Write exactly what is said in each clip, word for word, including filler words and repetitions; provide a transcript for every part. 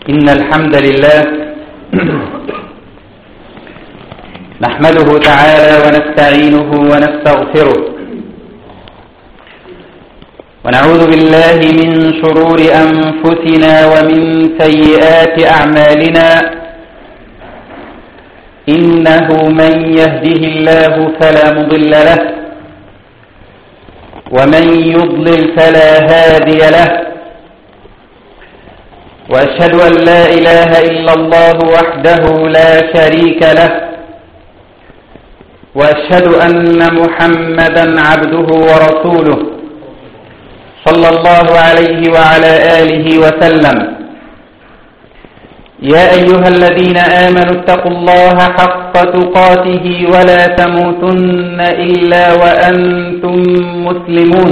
إن الحمد لله نحمده تعالى ونستعينه ونستغفره ونعوذ بالله من شرور أنفسنا ومن سيئات أعمالنا إنه من يهده الله فلا مضل له ومن يضلل فلا هادي له وأشهد أن لا إله إلا الله وحده لا شريك له وأشهد أن محمدا عبده ورسوله صلى الله عليه وعلى آله وسلم يا أيها الذين آمنوا اتقوا الله حق تقاته ولا تموتن إلا وأنتم مسلمون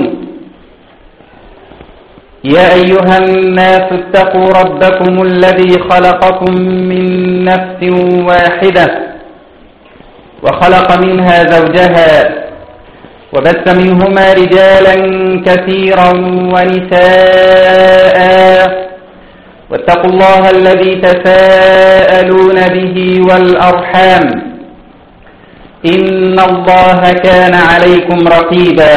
يا أيها الناس اتقوا ربكم الذي خلقكم من نفس واحدة وخلق منها زوجها وبث منهما رجالا كثيرا ونساء واتقوا الله الذي تساءلون به والأرحام إن الله كان عليكم رقيبا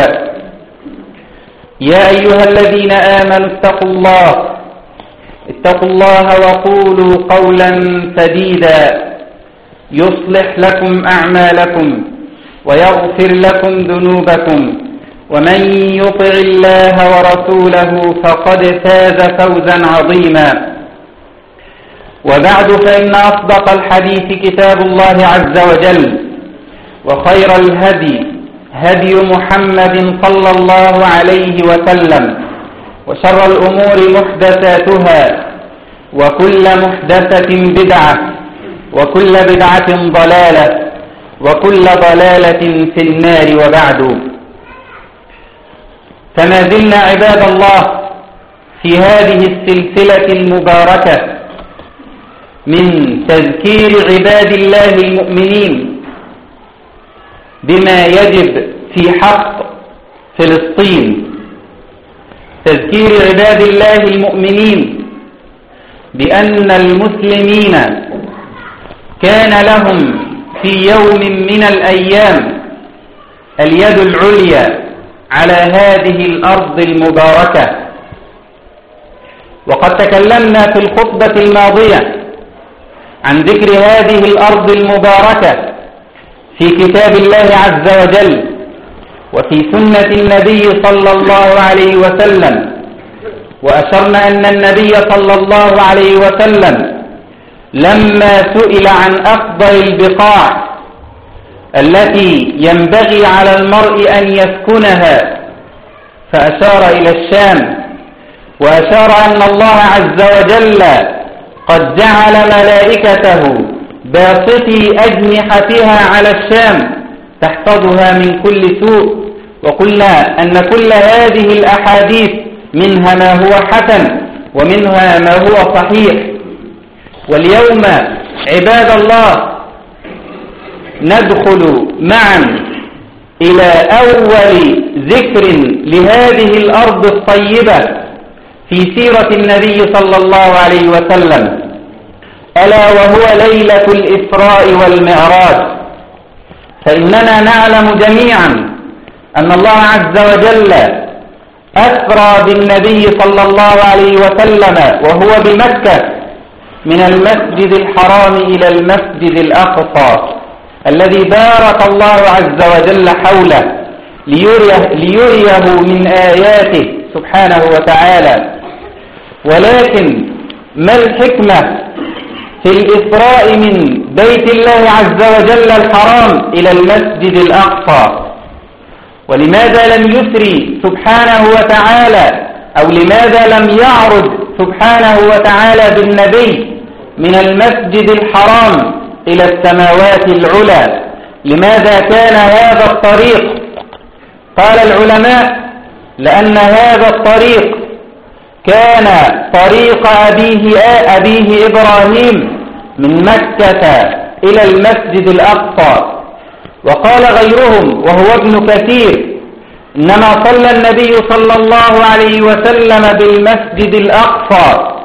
يا أيها الذين آمنوا اتقوا الله اتقوا الله وقولوا قولا سديدا يصلح لكم أعمالكم ويغفر لكم ذنوبكم ومن يطع الله ورسوله فقد فاز فوزا عظيما وبعد فإن أصدق الحديث كتاب الله عز وجل وخير الهدي هدي محمد صلى الله عليه وسلم وشر الأمور محدثاتها وكل محدثة بدعة وكل بدعة ضلالة وكل ضلالة في النار وبعد فما زلنا عباد الله في هذه السلسلة المباركة من تذكير عباد الله المؤمنين بما يجب في حق فلسطين تذكير عباد الله المؤمنين بأن المسلمين كان لهم في يوم من الأيام اليد العليا على هذه الأرض المباركة وقد تكلمنا في الخطبة الماضية عن ذكر هذه الأرض المباركة في كتاب الله عز وجل وفي سنة النبي صلى الله عليه وسلم وأشرنا أن النبي صلى الله عليه وسلم لما سئل عن أفضل البقاع التي ينبغي على المرء أن يسكنها فأشار إلى الشام وأشار أن الله عز وجل قد جعل ملائكته باسطي أجنحتها على الشام تحفظها من كل سوء وقلنا أن كل هذه الأحاديث منها ما هو حسن ومنها ما هو صحيح. واليوم عباد الله ندخل معا إلى أول ذكر لهذه الأرض الطيبة في سيرة النبي صلى الله عليه وسلم ألا وهو ليلة الإسراء والمعراج. فإننا نعلم جميعا أن الله عز وجل أسرى بالنبي صلى الله عليه وسلم وهو بمكة من المسجد الحرام إلى المسجد الأقصى الذي بارك الله عز وجل حوله ليريه, ليريه من آياته سبحانه وتعالى. ولكن ما الحكمة في الإسراء من بيت الله عز وجل الحرام إلى المسجد الأقصى؟ ولماذا لم يسري سبحانه وتعالى أو لماذا لم يعرج سبحانه وتعالى بالنبي من المسجد الحرام إلى السماوات العلى؟ لماذا كان هذا الطريق؟ قال العلماء لأن هذا الطريق كان طريق أبيه, أبيه إبراهيم من مكة إلى المسجد الأقصى. وقال غيرهم وهو ابن كثير إنما صلى النبي صلى الله عليه وسلم بالمسجد الأقصى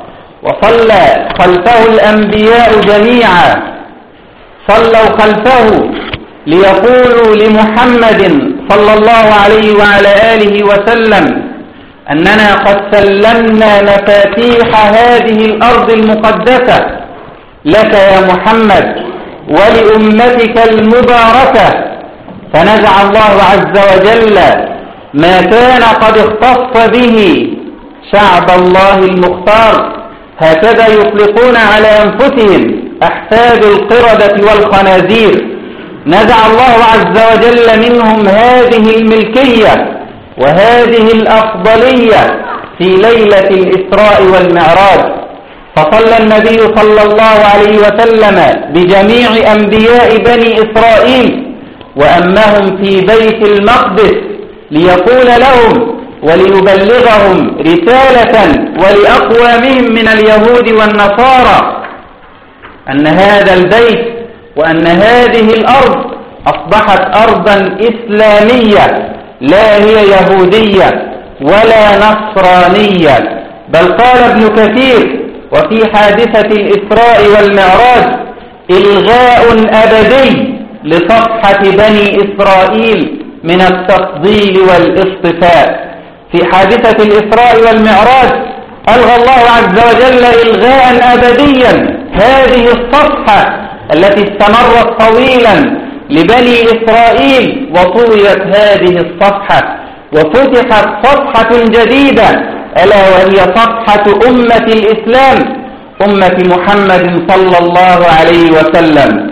وصلى خلفه الأنبياء جميعا، صلوا خلفه ليقولوا لمحمد صلى الله عليه وعلى آله وسلم أننا قد سلمنا مفاتيح هذه الأرض المقدسة لك يا محمد ولأمتك المباركة. فنزع الله عز وجل ما كان قد اختص به شعب الله المختار. هكذا يطلقون على أنفسهم أحفاد القردة والخنازير. نزع الله عز وجل منهم هذه الملكية وهذه الأفضلية في ليلة الإسراء والمعراج. فصلى النبي صلى الله عليه وسلم بجميع أنبياء بني إسرائيل وأمهم في بيت المقدس ليقول لهم وليبلغهم رسالة ولأقوامهم من اليهود والنصارى أن هذا البيت وأن هذه الأرض أصبحت أرضا إسلامية لا هي يهودية ولا نصرانية. بل قال ابن كثير وفي حادثة الإسراء والمعراج إلغاء أبدي لصفحة بني إسرائيل من التفضيل والاصطفاء. في حادثة الإسراء والمعراج ألغى الله عز وجل إلغاء أبديا هذه الصفحة التي استمرت طويلا لبني إسرائيل، وطويت هذه الصفحة وفتحت صفحة جديدة ألا وهي صفحة أمة الإسلام، أمة محمد صلى الله عليه وسلم.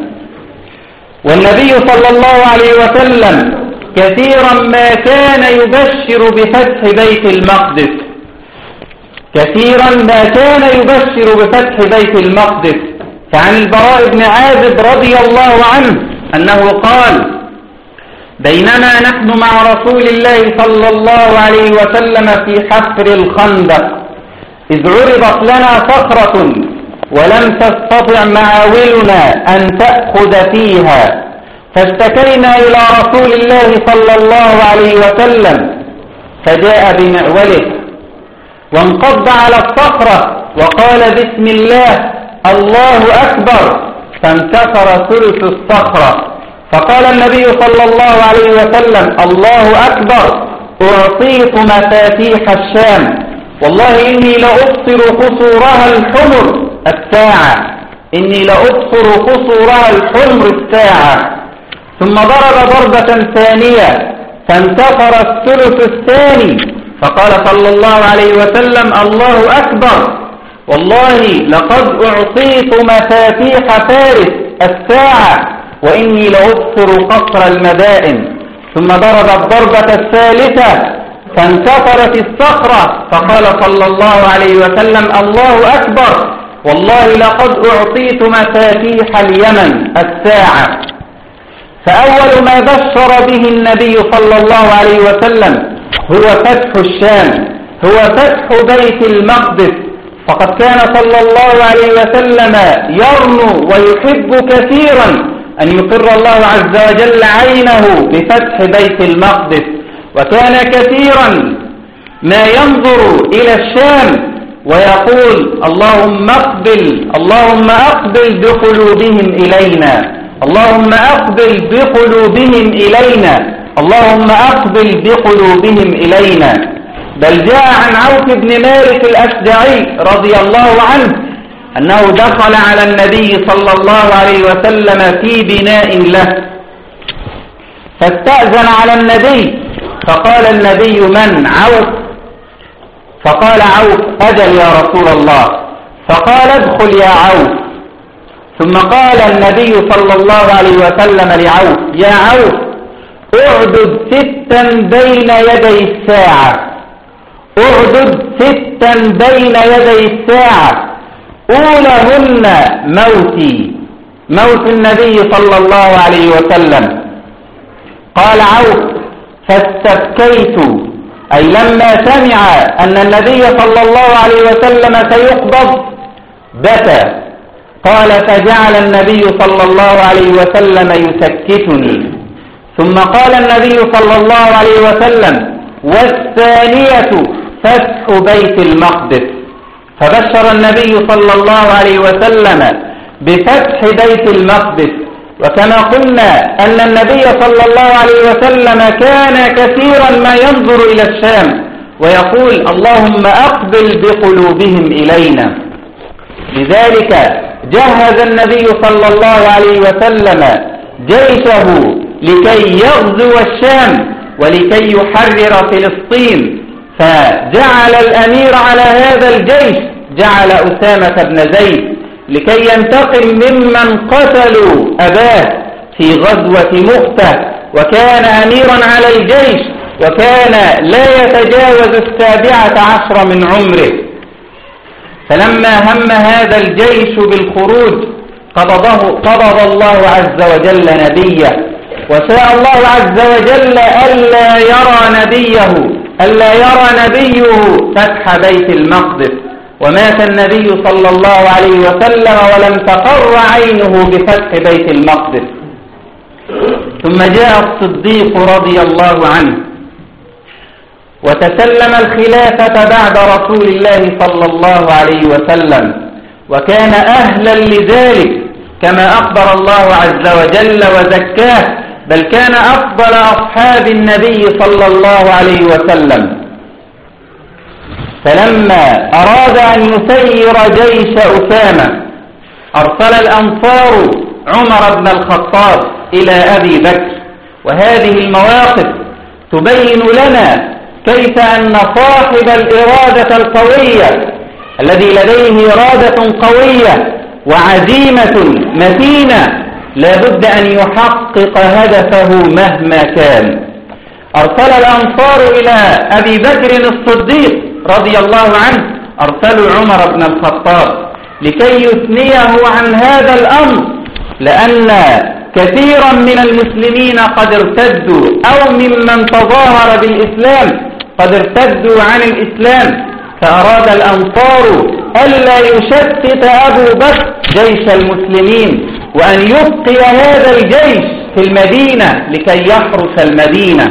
والنبي صلى الله عليه وسلم كثيرا ما كان يبشر بفتح بيت المقدس، كثيرا ما كان يبشر بفتح بيت المقدس. فعن البراء بن عازب رضي الله عنه أنه قال: بينما نحن مع رسول الله صلى الله عليه وسلم في حفر الخندق إذ عرضت لنا صخرة ولم تستطع معاولنا أن تأخذ فيها، فاشتكينا إلى رسول الله صلى الله عليه وسلم فجاء بمعوله وانقض على الصخرة وقال: بسم الله الله أكبر، فانكسر ثلث الصخرة. فقال النبي صلى الله عليه وسلم: الله أكبر، أعطيت مفاتيح الشام، والله إني لأبصر قصورها الحمر الساعة، إني لأبصر قصورها الحمر الساعة. ثم ضرب ضربة ثانية فانتصر الثلث الثاني، فقال صلى الله عليه وسلم: الله أكبر، والله لقد أعطيت مفاتيح فارس الساعة، وإني لأبصر قصر المدائن. ثم ضرب الضربة الثالثة فانتصرت الصخرة، فقال صلى الله عليه وسلم: الله أكبر، والله لقد أعطيت مفاتيح اليمن الساعة. فأول ما بشر به النبي صلى الله عليه وسلم هو فتح الشام، هو فتح بيت المقدس. فقد كان صلى الله عليه وسلم يرنو ويحب كثيرا أن يقر الله عز وجل عينه بفتح بيت المقدس، وكان كثيرا ما ينظر إلى الشام ويقول: اللهم اقبل اللهم اقبل بقلوبهم إلينا، اللهم اقبل بقلوبهم إلينا، اللهم اقبل بقلوبهم إلينا. بل جاء عن عوف بن مالك الأشجعي رضي الله عنه أنه دخل على النبي صلى الله عليه وسلم في بناء له فاستأذن على النبي، فقال النبي: من؟ عوف. فقال عوف: أجل يا رسول الله. فقال: ادخل يا عوف. ثم قال النبي صلى الله عليه وسلم لعوف: يا عوف، اعدد ستا بين يدي الساعة، اعدد ستا بين يدي الساعة، أولهن موتي، موت النبي صلى الله عليه وسلم. قال عوف: فاستبكيت، أي لما سمع أن النبي صلى الله عليه وسلم سيقبض بكى. قال: فجعل النبي صلى الله عليه وسلم يسكتني. ثم قال النبي صلى الله عليه وسلم: والثانية فتح بيت المقدس. فبشر النبي صلى الله عليه وسلم بفتح بيت المقدس. وكما قلنا أن النبي صلى الله عليه وسلم كان كثيرا ما ينظر إلى الشام ويقول اللهم أقبل بقلوبهم إلينا. لذلك جهز النبي صلى الله عليه وسلم جيشه لكي يغزو الشام ولكي يحرر فلسطين، فجعل الأمير على هذا الجيش جعل أسامة بن زيد لكي ينتقم ممن قتلوا أباه في غزوة مؤتة، وكان أميرا على الجيش وكان لا يتجاوز السابعة عشر من عمره. فلما هم هذا الجيش بالخروج قبضه قبض الله عز وجل نبيه، وشاء الله عز وجل ألا يرى نبيه ألا يرى نبيه فتح بيت المقدس، ومات النبي صلى الله عليه وسلم ولم تقر عينه بفتح بيت المقدس. ثم جاء الصديق رضي الله عنه وتسلم الخلافة بعد رسول الله صلى الله عليه وسلم، وكان أهلا لذلك كما أخبر الله عز وجل وزكاه، بل كان أفضل أصحاب النبي صلى الله عليه وسلم. فلما أراد أن يسير جيش أسامة أرسل الأنصار عمر بن الخطاب إلى أبي بكر. وهذه المواقف تبين لنا كيف أن صاحب الإرادة القوية الذي لديه إرادة قوية وعزيمة متينة لا بد أن يحقق هدفه مهما كان. أرسل الأنصار إلى أبي بكر الصديق رضي الله عنه، أرسلوا عمر بن الخطاب لكي يثنيه عن هذا الأمر، لأن كثيرا من المسلمين قد ارتدوا أو ممن تظاهر بالإسلام قد ارتدوا عن الإسلام، فأراد الأنصار ألا يشتت أبو بكر جيش المسلمين وأن يبقي هذا الجيش في المدينة لكي يحرس المدينة.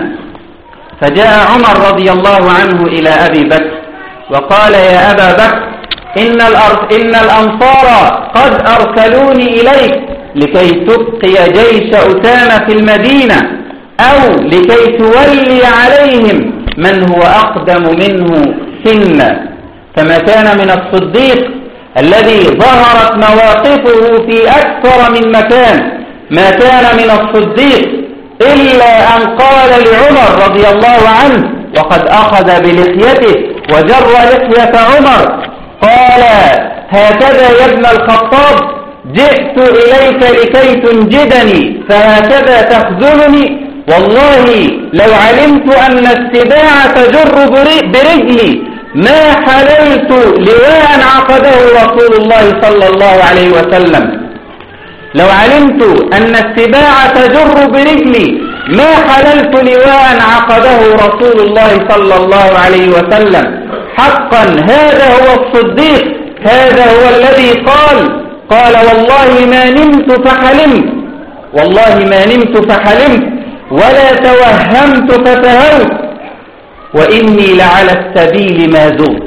فجاء عمر رضي الله عنه إلى أبي بكر وقال يا أبا بكر إن, إن الأنصار قد أرسلوني إليك لكي تبقي جيش أسامة في المدينة أو لكي تولي عليهم من هو أقدم منه سنا. كما كان من الصديق الذي ظهرت مواقفه في أكثر من مكان، ما كان من الصديق إلا أن قال لعمر رضي الله عنه وقد أخذ بلحيته وجر لحية عمر، قال هكذا يا ابن الخطاب جئت إليك لكي تنجدني فهكذا تخذلني، والله لو علمت أن السباع تجر برجلي ما حللت لواء عقده رسول الله صلى الله عليه وسلم. لو علمت أن السباع تجر برجلي ما حللت لواء عقده رسول الله صلى الله عليه وسلم. حقا هذا هو الصديق، هذا هو الذي قال قال والله ما نمت فحلمت، والله ما نمت فحلمت ولا توهمت فتهوت وإني لعلى السبيل ما زلت.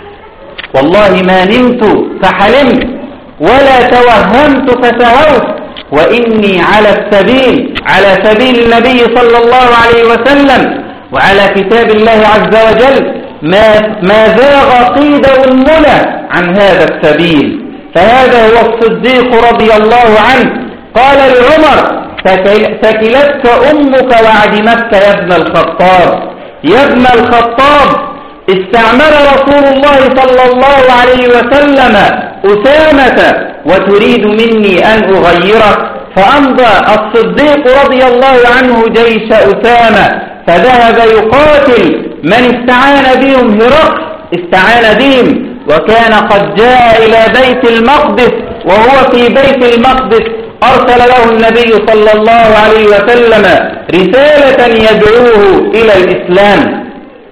والله ما نمت فحلمت ولا توهمت فتهوت وإني على السبيل، على سبيل النبي صلى الله عليه وسلم وعلى كتاب الله عز وجل، ما, ما زاغ قيد أنملة عن هذا السبيل. فهذا هو الصديق رضي الله عنه. قال لعمر ثكلتك أمك وعدمتك يا ابن الخطاب، يا ابن الخطاب استعمل رسول الله صلى الله عليه وسلم أسامة وتريد مني أن أغيره. فأمضى الصديق رضي الله عنه جيش أسامة فذهب يقاتل من استعان بهم، هرقل استعان بهم وكان قد جاء إلى بيت المقدس، وهو في بيت المقدس أرسل له النبي صلى الله عليه وسلم رسالة يدعوه إلى الإسلام.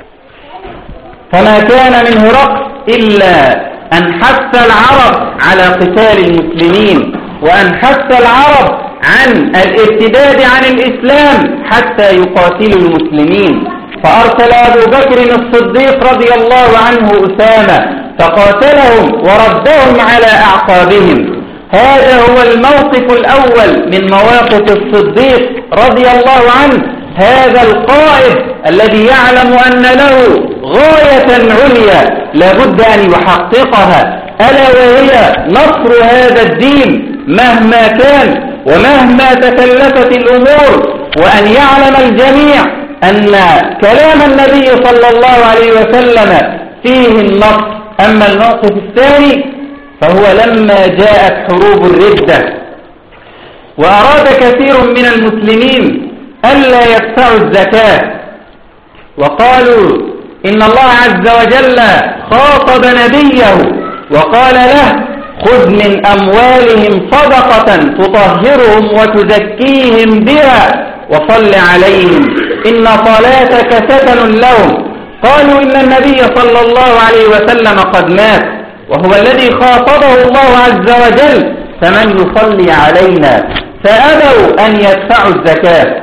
فما كان من هرقل إلا أن حث العرب على قتال المسلمين، وأن حث العرب عن الارتداد عن الإسلام حتى يقاتلوا المسلمين. فأرسل أبو بكر الصديق رضي الله عنه أسامة فقاتلهم وردهم على أعقابهم. هذا هو الموقف الأول من مواقف الصديق رضي الله عنه، هذا القائد الذي يعلم أن له غاية عليا لابد أن يحققها، ألا وهي نصر هذا الدين مهما كان ومهما تكلفت الأمور، وأن يعلم الجميع أن كلام النبي صلى الله عليه وسلم فيه النصر. أما الموقف الثاني فهو لما جاءت حروب الردة وأراد كثير من المسلمين ألا يدفعوا الزكاة، وقالوا إن الله عز وجل خاطب نبيه وقال له خذ من أموالهم صدقة تطهرهم وتزكيهم بها وصل عليهم إن صلاتك سكن لهم. قالوا إن النبي صلى الله عليه وسلم قد مات وهو الذي خاطبه الله عز وجل، فمن يصلي علينا؟ فأبوا أن يدفعوا الزكاة.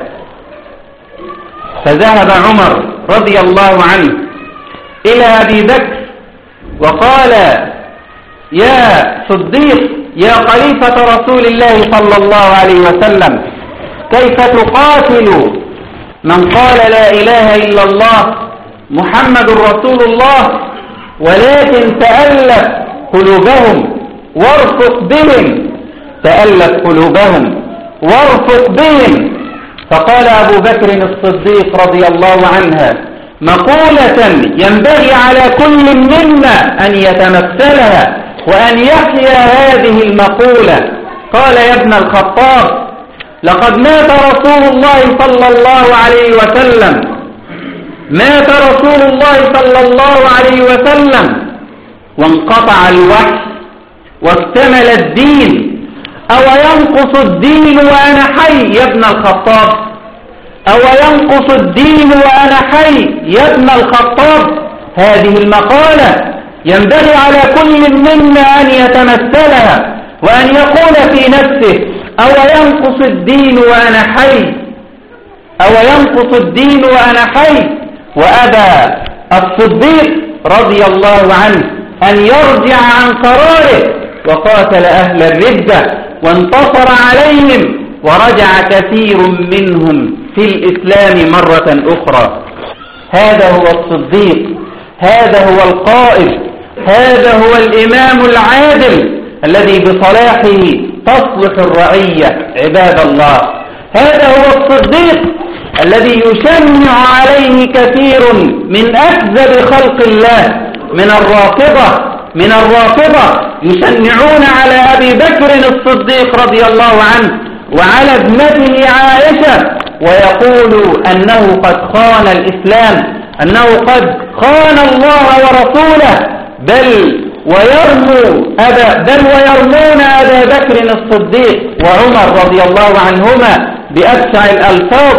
فذهب عمر رضي الله عنه إلى أبي بكر وقال يا صديق يا خليفة رسول الله صلى الله عليه وسلم، كيف تقاتل من قال لا إله إلا الله محمد رسول الله ولكن تألف قلوبهم وارفق بهم، تألف قلوبهم وارفق بهم. فقال أبو بكر الصديق رضي الله عنه مقولة ينبغي على كل منا أن يتمثلها وأن يحيا هذه المقولة. قال يا ابن الخطاب لقد مات رسول الله صلى الله عليه وسلم، مات رسول الله صلى الله عليه وسلم وانقطع الوحي واكتمل الدين، أو ينقص الدين وأنا حي يا ابن الخطاب، أو ينقص الدين وأنا حي يا ابن الخطاب. هذه المقالة ينبغي على كل منا أن يتمثلها وأن يقول في نفسه أو ينقص الدين وأنا حي، أو ينقص الدين وأنا حي. وأبى الصديق رضي الله عنه أن يرجع عن قراره وقاتل أهل الردة وانتصر عليهم، ورجع كثير منهم في الإسلام مرة أخرى. هذا هو الصديق، هذا هو القائد، هذا هو الإمام العادل الذي بصلاحه تصلح الرعية. عباد الله، هذا هو الصديق الذي يشنع عليه كثير من أكذب خلق الله من الرافضة من الرافضة يشنعون على أبي بكر الصديق رضي الله عنه وعلى ابنته عائشة، ويقول أنه قد خان الإسلام، أنه قد خان الله ورسوله، بل ويرموا أبا بل ويرمون أبا بكر الصديق وعمر رضي الله عنهما بأبشع الألفاظ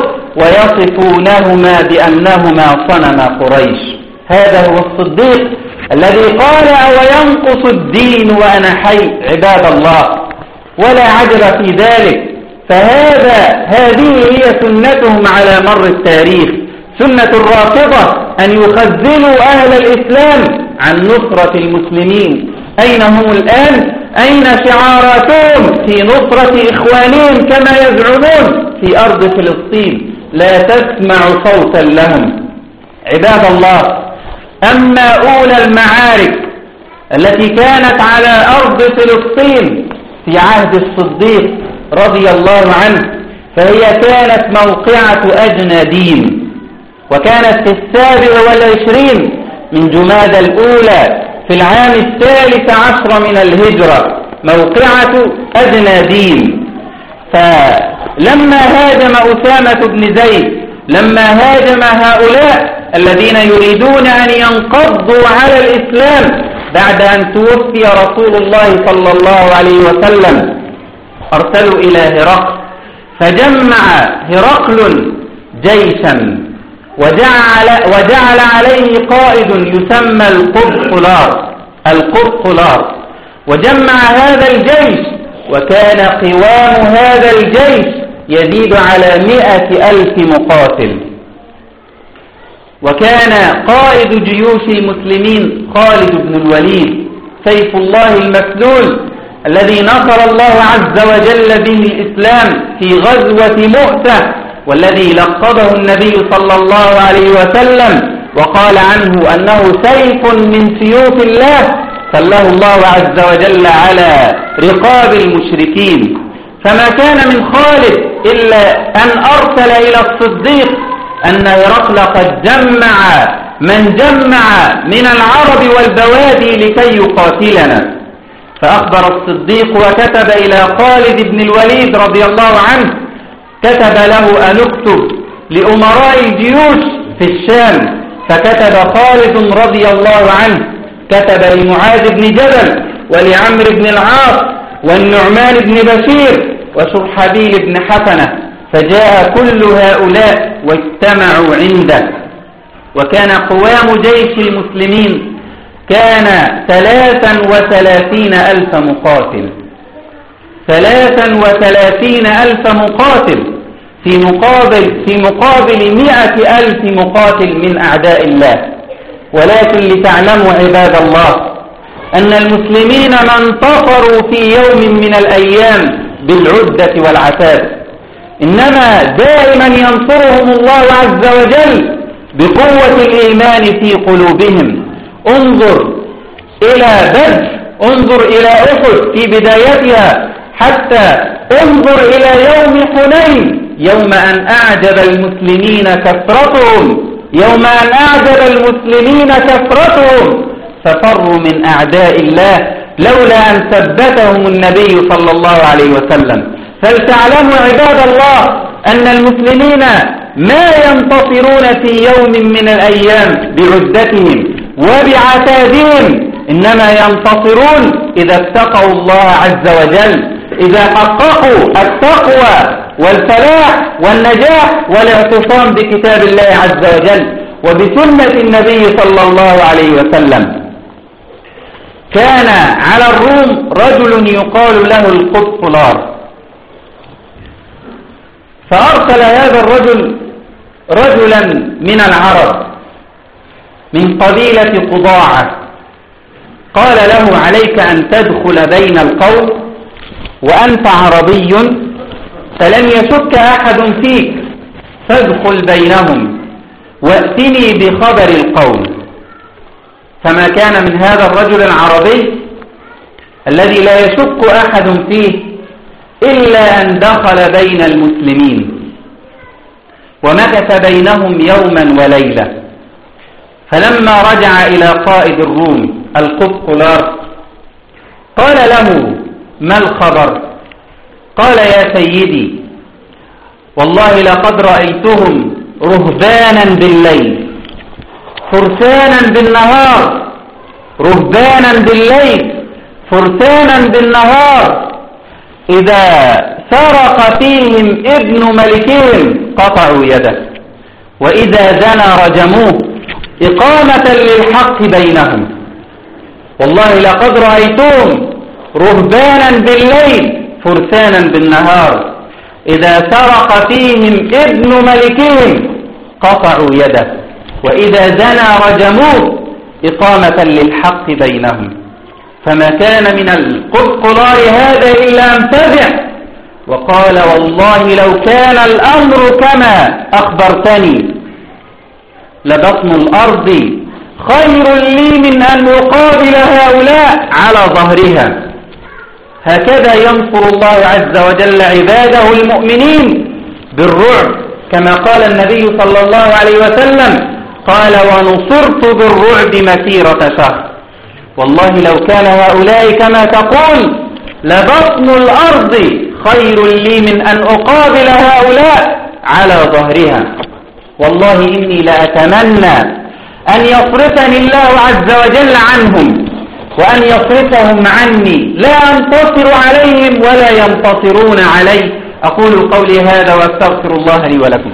ويصفونهما بأنهما صنم قريش. هذا هو الصديق الذي قال أو ينقص الدين وأنا حي. عباد الله، ولا عجب في ذلك، فهذا هذه هي سنتهم على مر التاريخ، سنة الرافضة أن يخذلوا أهل الإسلام عن نصرة المسلمين. أين هم الآن؟ أين شعاراتهم في نصرة إخوانهم كما يزعمون في أرض فلسطين؟ لا تسمع صوتا لهم. عباد الله، أما أولى المعارك التي كانت على أرض فلسطين في عهد الصديق رضي الله عنه فهي كانت موقعة أجنادين، وكانت في السابع والعشرين من جمادى الأولى في العام الثالث عشر من الهجرة، موقعة أجنادين. فلما هاجم أسامة بن زيد، لما هاجم هؤلاء الذين يريدون أن ينقضوا على الإسلام بعد أن توفي رسول الله صلى الله عليه وسلم، أرسلوا إلى هرقل، فجمع هرقل جيشا وجعل, وجعل عليه قائد يسمى القبقلار القبقلار وجمع هذا الجيش، وكان قوام هذا الجيش يزيد على مئة ألف مقاتل. وكان قائد جيوش المسلمين خالد بن الوليد سيف الله المسلول الذي نصر الله عز وجل به الإسلام في غزوة مؤتة، والذي لقبه النبي صلى الله عليه وسلم وقال عنه أنه سيف من سيوف الله سله الله عز وجل على رقاب المشركين. فما كان من خالد إلا أن أرسل إلى الصديق أن هرقل قد جمع من جمع من العرب والبوادي لكي يقاتلنا، فأخبر الصديق وكتب إلى خالد بن الوليد رضي الله عنه، كتب له أن اكتب لأمراء الجيوش في الشام، فكتب خالد رضي الله عنه، كتب لمعاذ بن جبل ولعمر بن العاص والنعمان بن بشير وشرحبيل بن حسنة، فجاء كل هؤلاء واجتمعوا عنده. وكان قوام جيش المسلمين كان ثلاثا وثلاثين ألف مقاتل، ثلاثا وثلاثين ألف مقاتل في مقابل في مقابل مئة ألف مقاتل من أعداء الله. ولكن لتعلموا عباد الله أن المسلمين ما انتصروا في يوم من الأيام بالعدة والعتاد، إنما دائما ينصرهم الله عز وجل بقوة الإيمان في قلوبهم. انظر إلى بدر، انظر إلى أحد في بدايتها، حتى انظر إلى يوم حنين، يوم أن أعجب المسلمين كثرتهم، يوم أن أعجب المسلمين كثرتهم ففروا من أعداء الله لولا أن ثبتهم النبي صلى الله عليه وسلم. فلتعلموا عباد الله أن المسلمين ما ينتصرون في يوم من الأيام بعدتهم وبعتادهم، إنما ينتصرون إذا اتقوا الله عز وجل، إذا حققوا التقوى والفلاح والنجاح والاعتصام بكتاب الله عز وجل وبسنة النبي صلى الله عليه وسلم. كان على الروم رجل يقال له القبطلار، فأرسل هذا الرجل رجلا من العرب من قبيلة قضاعة، قال له عليك أن تدخل بين القوم وأنت عربي فلن يشك أحد فيك، فادخل بينهم واتني بخبر القوم. فما كان من هذا الرجل العربي الذي لا يشك أحد فيه إلا أن دخل بين المسلمين ومكث بينهم يوما وليلة. فلما رجع إلى قائد الروم القبطلار قال له ما الخبر؟ قال يا سيدي والله لقد رأيتهم رهبانا بالليل فرسانا بالنهار، رهبانا بالليل فرسانا بالنهار، إذا سرق فيهم ابن ملكهم قطعوا يده، وإذا زنى رجموه إقامة للحق بينهم. والله لقد رأيتهم رهبانا بالليل فرسانا بالنهار، إذا سرق فيهم ابن ملكهم قطعوا يده، وإذا زنى رجموه إقامة للحق بينهم. فما كان من القبطلار هذا إلا أن فزع وقال والله لو كان الأمر كما أخبرتني لبطن الأرض خير لي من أن أقابل هؤلاء على ظهرها. هكذا ينصر الله عز وجل عباده المؤمنين بالرعب، كما قال النبي صلى الله عليه وسلم قال ونصرت بالرعب مسيرة شهر. والله لو كان هؤلاء كما تقول لبطن الأرض خير لي من أن أقابل هؤلاء على ظهرها. والله إني لأتمنى أن يصرفني الله عز وجل عنهم وأن يصرفهم عني، لا أنتصر عليهم ولا ينتصرون علي. أقول قولي هذا وأستغفر الله لي ولكم.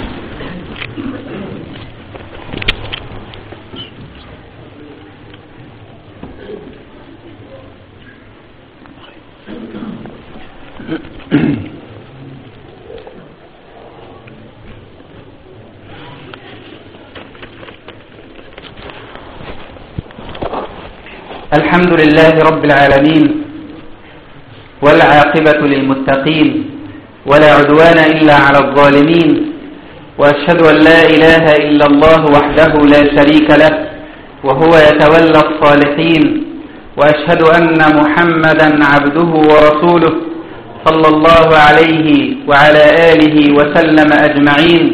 الحمد لله رب العالمين، والعاقبة للمتقين، ولا عدوان إلا على الظالمين، وأشهد أن لا إله إلا الله وحده لا شريك له وهو يتولى الصالحين، وأشهد أن محمدا عبده ورسوله صلى الله عليه وعلى آله وسلم أجمعين.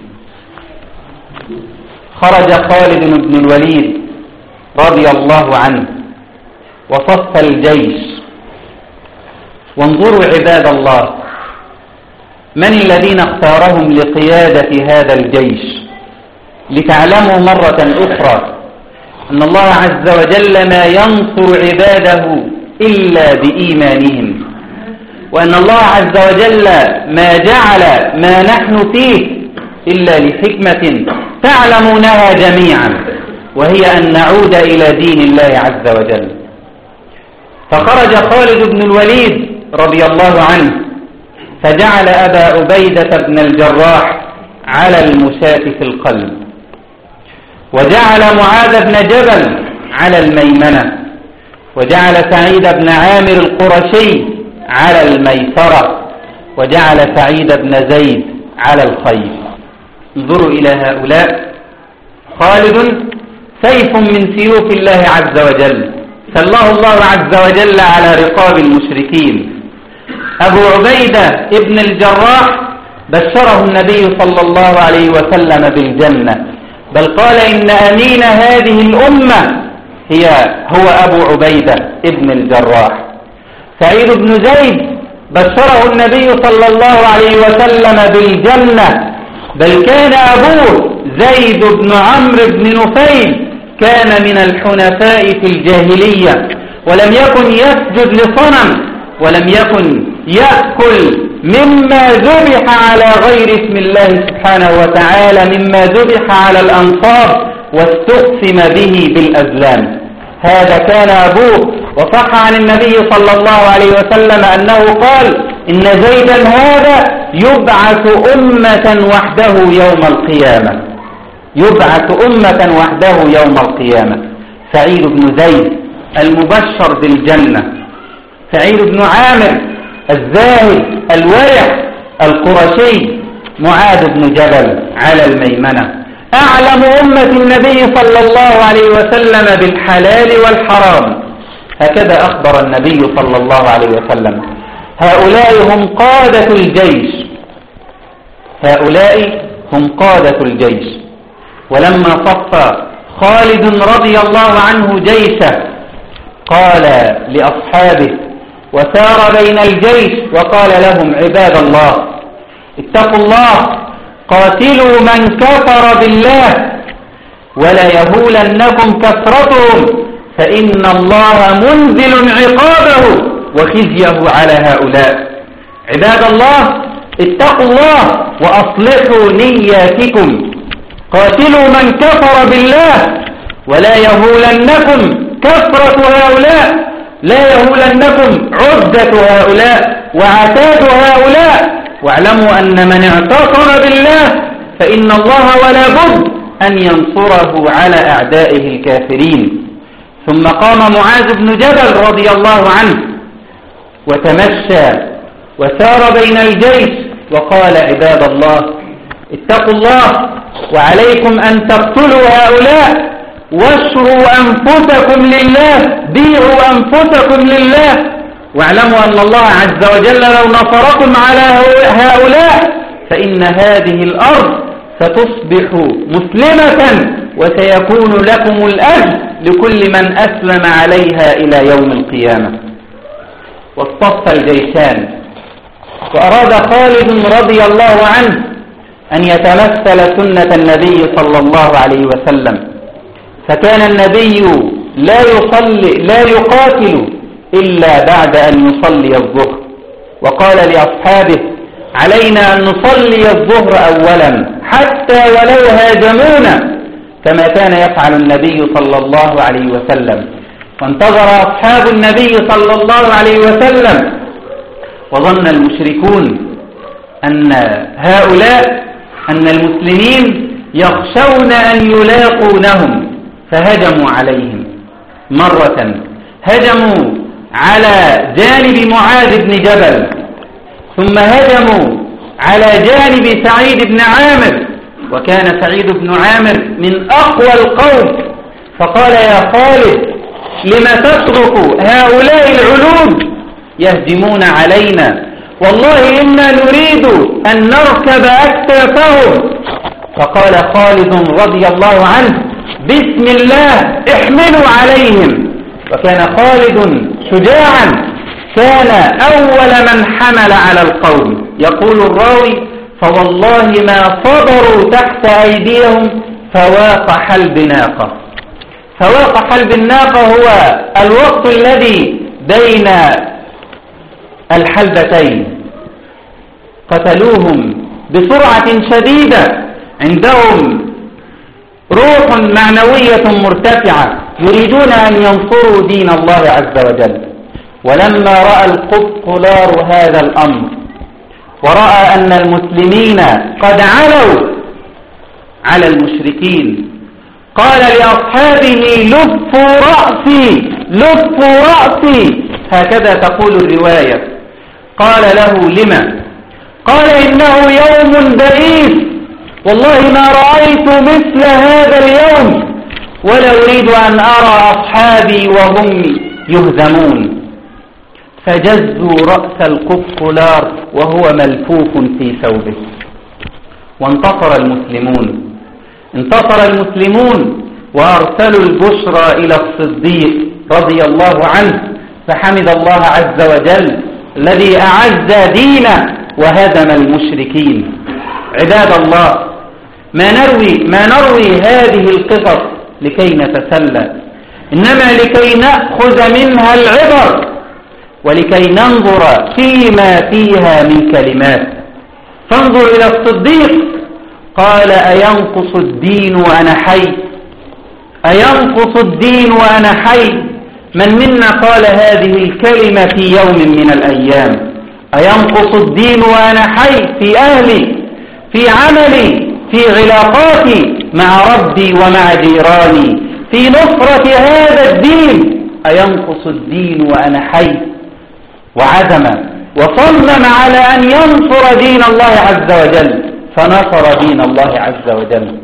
خرج خالد بن الوليد رضي الله عنه وصف الجيش. وانظروا عباد الله، من الذين اختارهم لقيادة هذا الجيش؟ لتعلموا مرة أخرى أن الله عز وجل ما ينصر عباده إلا بإيمانهم، وأن الله عز وجل ما جعل ما نحن فيه إلا لحكمة تعلمونها جميعا، وهي أن نعود إلى دين الله عز وجل. فخرج خالد بن الوليد رضي الله عنه فجعل أبا عبيدة بن الجراح على المشاة في القلب، وجعل معاذ بن جبل على الميمنة، وجعل سعيد بن عامر القرشي على الميسرة، وجعل سعيد بن زيد على الخيل. انظروا إلى هؤلاء. خالد سيف من سيوف الله عز وجل، سلاه الله عز وجل على رقاب المشركين. أبو عبيدة ابن الجراح بشره النبي صلى الله عليه وسلم بالجنة، بل قال إن أمين هذه الأمة هي هو أبو عبيدة ابن الجراح. سعيد بن زيد بشره النبي صلى الله عليه وسلم بالجنة، بل كان أبوه زيد بن عمرو بن نفيل كان من الحنفاء في الجاهلية، ولم يكن يسجد لصنم، ولم يكن يأكل مما ذبح على غير اسم الله سبحانه وتعالى، مما ذبح على الأنصاب واستقسم به بالأزلام. هذا كان أبوه. وصح عن النبي صلى الله عليه وسلم أنه قال إن زيدا هذا يبعث أمة وحده يوم القيامة، يبعث أمة وحده يوم القيامة. سعيد بن زيد المبشر بالجنة، سعيد بن عامر الزاهد الورع القرشي، معاذ بن جبل على الميمنة، أعلم أمة النبي صلى الله عليه وسلم بالحلال والحرام. هكذا أخبر النبي صلى الله عليه وسلم. هؤلاء هم قادة الجيش، هؤلاء هم قادة الجيش. ولما صف خالد رضي الله عنه جيشه قال لأصحابه وسار بين الجيش وقال لهم عباد الله اتقوا الله، قاتلوا من كفر بالله ولا يهولنكم كثرتهم، فإن الله منزل عقابه وخزيه على هؤلاء. عباد الله اتقوا الله وأصلحوا نياتكم، قاتلوا من كفر بالله ولا يهولنكم كثرة هؤلاء، لا يهولنكم عدة هؤلاء وعتاد هؤلاء، واعلموا أن من اعتصم بالله فإن الله ولا بد أن ينصره على أعدائه الكافرين. ثم قام معاذ بن جبل رضي الله عنه وتمشى وسار بين الجيش وقال عباد الله اتقوا الله وعليكم أن تقتلوا هؤلاء، واشروا أنفسكم لله، بيعوا أنفسكم لله، واعلموا أن الله عز وجل لو نصركم على هؤلاء فإن هذه الأرض ستصبح مسلمة وسيكون لكم الأجر لكل من أسلم عليها إلى يوم القيامة. واصطف الجيشان، وأراد خالد رضي الله عنه أن يتمثل سنة النبي صلى الله عليه وسلم، فكان النبي لا يصلي لا يقاتل إلا بعد أن يصلي الظهر، وقال لأصحابه علينا أن نصلي الظهر أولا حتى ولو هاجمونا، كما كان يفعل النبي صلى الله عليه وسلم. وانتظر أصحاب النبي صلى الله عليه وسلم، وظن المشركون أن هؤلاء أن المسلمين يخشون أن يلاقونهم، فهجموا عليهم مرة، هجموا على جانب معاذ بن جبل، ثم هجموا على جانب سعيد بن عامر، وكان سعيد بن عامر من أقوى القوم، فقال يا خالد لما تترك هؤلاء العلوم يهجمون علينا، والله إنا نريد أن نركب أكتافهم. فقال خالد رضي الله عنه بسم الله احملوا عليهم. وكان خالد شجاعا، كان أول من حمل على القوم. يقول الراوي فوالله ما صبروا تحت أيديهم فواق حلب ناقة. فواق حلب الناقة هو الوقت الذي بين الحلبتين. قتلوهم بسرعة شديدة، عندهم روح معنوية مرتفعة، يريدون أن ينصروا دين الله عز وجل. ولما رأى القبطلار هذا الأمر ورأى أن المسلمين قد علوا على المشركين قال لأصحابه لفوا رأسي لفوا رأسي، هكذا تقول الرواية. قال له لما؟ قال إنه يوم بئيس، والله ما رأيت مثل هذا اليوم، ولا أريد أن أرى أصحابي وهم يهزمون. فجزوا رأس القبطلار وهو ملفوف في ثوبه، وانتصر المسلمون. انتصر المسلمون وأرسلوا البشرى إلى الصديق رضي الله عنه، فحمد الله عز وجل الذي أعز دينه وهدم المشركين. عباد الله، ما نروي ما نروي هذه القصص لكي نتسلى، إنما لكي نأخذ منها العبر ولكي ننظر فيما فيها من كلمات. فانظر إلى الصديق، قال أينقص الدين وأنا حي؟ أينقص الدين وأنا حي؟ من منا قال هذه الكلمة في يوم من الأيام؟ أينقص الدين وأنا حي في أهلي، في عملي، في علاقاتي مع ربي ومع جيراني، في نصرة هذا الدين؟ أينقص الدين وأنا حي؟ وعزم وصمم على أن ينصر دين الله عز وجل، فنصر دين الله عز وجل.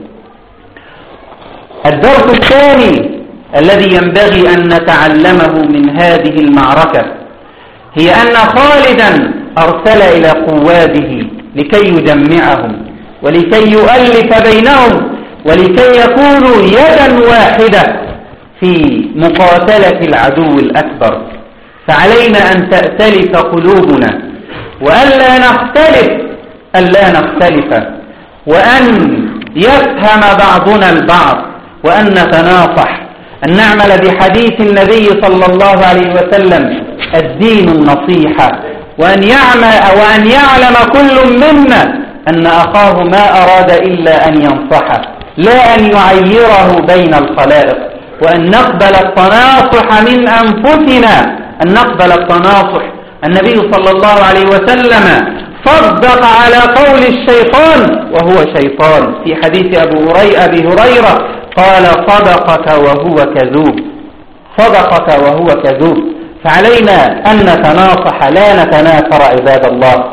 الدرس الثاني الذي ينبغي أن نتعلمه من هذه المعركة هي أن خالدا أرسل إلى قواده لكي يجمعهم ولكي يؤلف بينهم ولكي يكونوا يدا واحدة في مقاتلة العدو الأكبر. فعلينا أن تأتلف قلوبنا وألا نختلف ألا نختلف وأن يفهم بعضنا البعض وأن نتناصح، أن نعمل بحديث النبي صلى الله عليه وسلم الدين النصيحة، وأن يعمل وأن يعلم كل منا أن أخاه ما أراد إلا أن ينصحه لا أن يعيره بين الخلائق، وأن نقبل التناصح من أنفسنا، أن نقبل التناصح. النبي صلى الله عليه وسلم صدق على قول الشيطان وهو شيطان في حديث أبي هريرة قال صدقك وهو كذوب، صدقك وهو كذوب. فعلينا أن نتناصح لا نتنافر عباد الله.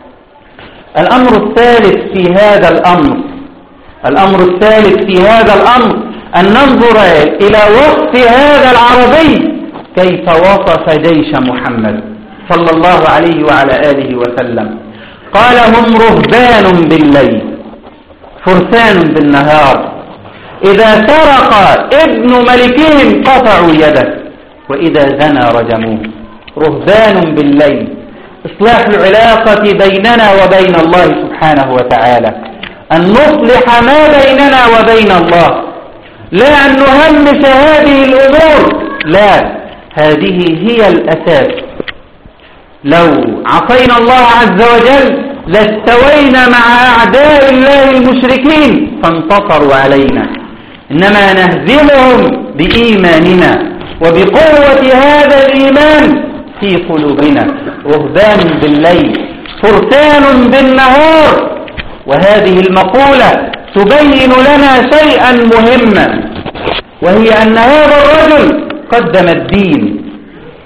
الأمر الثالث في هذا الأمر الأمر الثالث في هذا الأمر أن ننظر إلى وصف هذا العربي كيف وصف جيش محمد صلى الله عليه وعلى آله وسلم. قال هم رهبان بالليل فرسان بالنهار، إذا سرق ابن ملكهم قطعوا يده وإذا زنى رجموه. رهبان بالليل، إصلاح العلاقة بيننا وبين الله سبحانه وتعالى، أن نصلح ما بيننا وبين الله، لا أن نهمش هذه الأمور، لا، هذه هي الأساس. لو عصينا الله عز وجل لاستوينا مع أعداء الله المشركين فانتصروا علينا، إنما نهزمهم بإيماننا وبقوة هذا الإيمان في قلوبنا. رهبان بالليل فرسان بالنهار. وهذه المقولة تبين لنا شيئا مهما، وهي أن هذا الرجل قدم الدين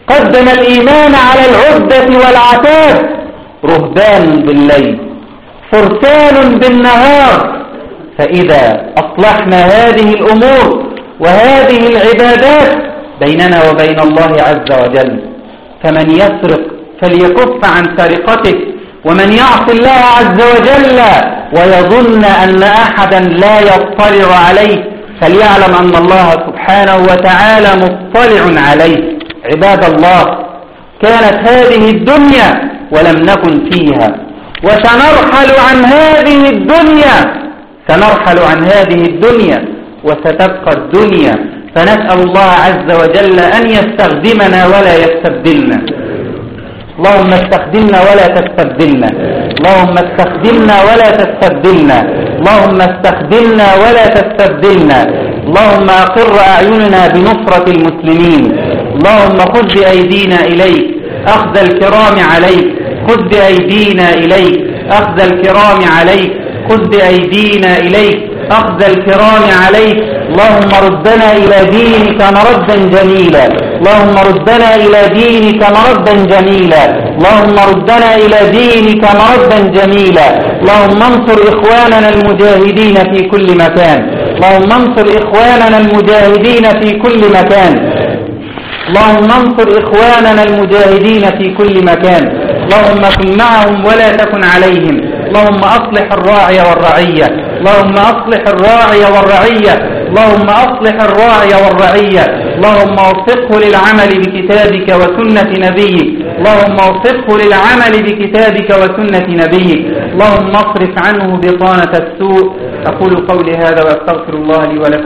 قدم الإيمان على العدة والعتاد. رهبان بالليل، فرسان بالنهار. فإذا أصلحنا هذه الأمور وهذه العبادات بيننا وبين الله عز وجل، فمن يسرق فليكف عن سرقته، ومن يعص الله عز وجل ويظن أن أحدا لا يطلع عليه فليعلم أن الله سبحانه وتعالى مطلع عليه. عباد الله، كانت هذه الدنيا ولم نكن فيها، وسنرحل عن هذه الدنيا، سنرحل عن هذه الدنيا وستبقى الدنيا. فنسأل الله عز وجل أن يستخدمنا ولا يستبدلنا. اللهم استخدمنا ولا تستبدلنا، اللهم استخدمنا ولا تستبدلنا، اللهم استخدمنا ولا تستبدلنا. اللهم أقر أعيننا بنصرة المسلمين. اللهم خذ بأيدينا إليك أخذ الكرام عليك، خذ بأيدينا إليك أخذ الكرام عليك، خذ بأيدينا إليك أخذ الكرام عليك. اللهم ردنا إلى دينك مردا جميلا، اللهم ردنا إلى دينك مردا جميلا، اللهم ردنا إلى دينك مردا جميلا. اللهم انصر إخواننا المجاهدين في كل مكان، اللهم انصر إخواننا المجاهدين في كل مكان، اللهم انصر إخواننا المجاهدين في كل مكان. اللهم كن معهم ولا تكن عليهم. اللهم أصلح الراعي والرعية، اللهم أصلح الراعي والرعية، اللهم أصلح الراعي والرعية. اللهم وفقه للعمل بكتابك وسنة نبيك، اللهم وفقه للعمل بكتابك وسنة نبيك. اللهم اصرف عنه بطانة السوء. أقول قولي هذا وأستغفر الله لي ولكم.